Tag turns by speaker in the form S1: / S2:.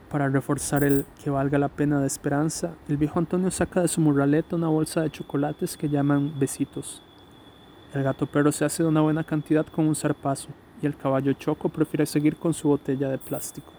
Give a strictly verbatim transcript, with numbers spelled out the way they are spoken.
S1: Para reforzar el que valga la pena de esperanza, el viejo Antonio saca de su morraleta una bolsa de chocolates que llaman besitos. El gato perro se hace de una buena cantidad con un zarpazo, y el caballo Choco prefiere seguir con su botella de plástico.